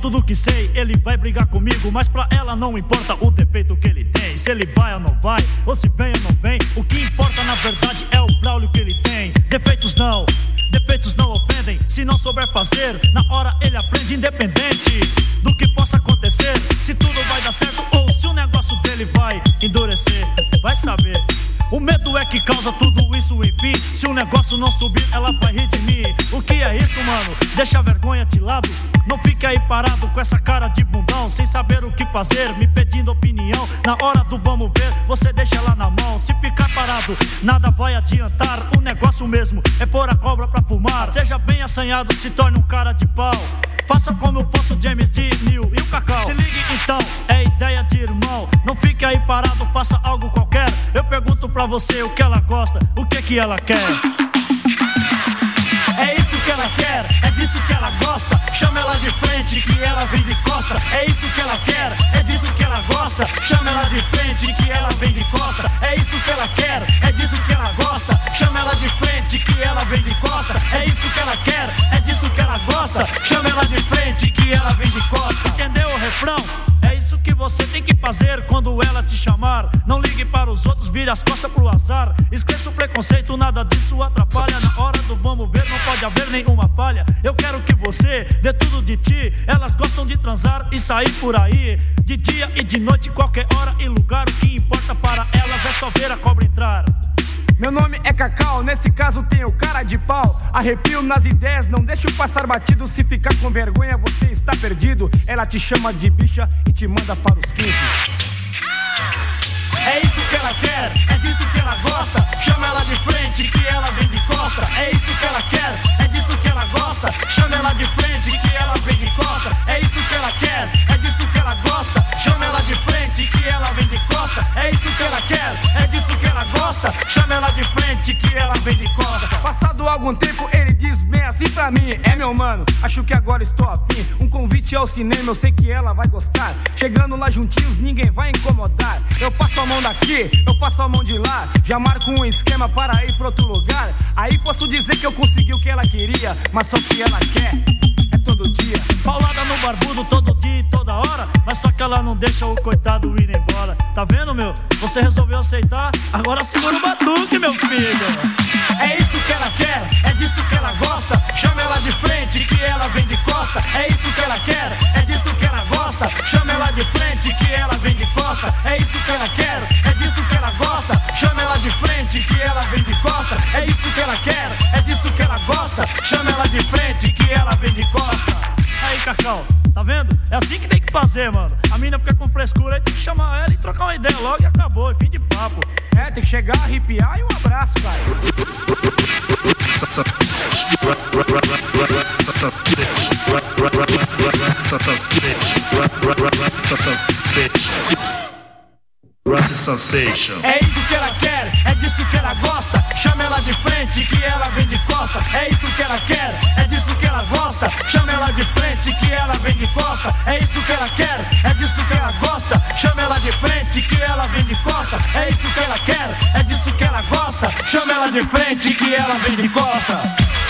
tudo que sei, ele vai brigar comigo, mas pra ela não importa o defeito que ele tem. Se ele vai ou não vai, ou se vem ou não vem, o que importa na verdade é o Braulio que ele tem. Defeitos não ofendem, se não souber fazer, na hora ele aprende, independente do que possa acontecer. Se tudo vai dar certo ou se o negócio dele vai endurecer, vai saber. O medo é que causa tudo isso, enfim. Se o negócio não subir, ela vai rir de mim. O que é isso, mano? Deixa a vergonha de lado. Não fica aí parado com essa cara de bundão, sem saber o que fazer, me pedindo opinião. Na hora do vamos ver, você deixa ela na mão. Se ficar parado, nada vai adiantar. O negócio mesmo é pôr a cobra pra fumar. Seja bem assanhado, se torne um cara de pau. Faça como eu posso, James D, Neil e o Cacau. Se ligue então, é ideia de irmão. Não fique aí parado, faça algo qualquer. Eu pergunto pra você o que ela gosta, o que ela quer. É isso que ela quer, é disso que ela gosta. Chama ela de frente que ela vem de costa. É isso que ela quer, é disso que ela gosta. Chama ela de frente que ela vem de costa. É isso que ela quer, é disso que ela gosta. Chama ela de frente que ela vem de costa. É isso que ela quer, é disso que ela gosta. Chama ela de frente que ela vem de costa. Entendeu o refrão? É isso que você tem que fazer quando ela te chamar. Não ligue para os outros, vire as costas pro azar. Esqueça o preconceito, nada disso atrapalha. Na hora do vamos ver, não pode haver nenhuma falha. Eu quero que você dê tudo de ti. Elas gostam de transar e sair por aí, de dia e de noite, qualquer hora e lugar. O que importa para elas é só ver a cobra entrar. Meu nome é Cacau, nesse caso tenho cara de pau. Arrepio nas ideias, não deixo passar batido. Se ficar com vergonha, você está perdido. Ela te chama de bicha e te manda para os quintos. É isso que ela quer, é disso que ela gosta. Chama ela de frente que ela vem de costa. É isso que ela quer, é disso que ela gosta. Chama ela de frente que ela vem de costa. É isso que ela quer, é disso que ela gosta. Chama ela de frente que ela vem de costa. É isso que ela quer, é disso que ela gosta. Chama ela de frente que ela vem de costa. Passado algum tempo ele diz bem assim pra mim: é meu mano, acho que agora estou afim. Um convite ao cinema, eu sei que ela vai gostar. Chegando lá juntinhos, ninguém vai incomodar. Eu passo a mão daqui, eu passo a mão de lá. Já marco um esquema para ir pra outro lugar. Aí posso dizer que eu consegui o que ela queria, mas só que ela quer é todo dia. Paulada no barbudo todo dia e toda hora, mas só que ela não deixa o coitado ir embora. Tá vendo, meu? Você resolveu aceitar, agora segura o batuque, meu filho. É isso que ela quer, é disso que ela gosta. Chama ela de frente que ela vem de costa. É isso que ela quer, é disso que ela gosta. Chama ela de frente que ela vem de costa. É isso que ela quer, é disso que ela gosta. Chama ela de frente que ela vem de costa. É isso que ela quer, é disso que ela gosta. Chama ela de frente que ela vem de costa. Aí, Cacau, tá vendo? É assim que tem que fazer, mano. A mina fica com frescura, aí tem que chamar ela e trocar uma ideia logo e acabou, e fim de papo. É, tem que chegar, arrepiar e um abraço, cara. É isso que ela quer, é disso que ela gosta. Chama ela de frente que ela vem de costa. É isso que ela quer, é disso que ela gosta. Chama ela de frente que ela vem de costa. É isso que ela quer, é disso que ela gosta. Chama ela de frente que ela vem de costa. É isso que ela quer, é disso que ela gosta. Chama ela de frente que ela vem de costa.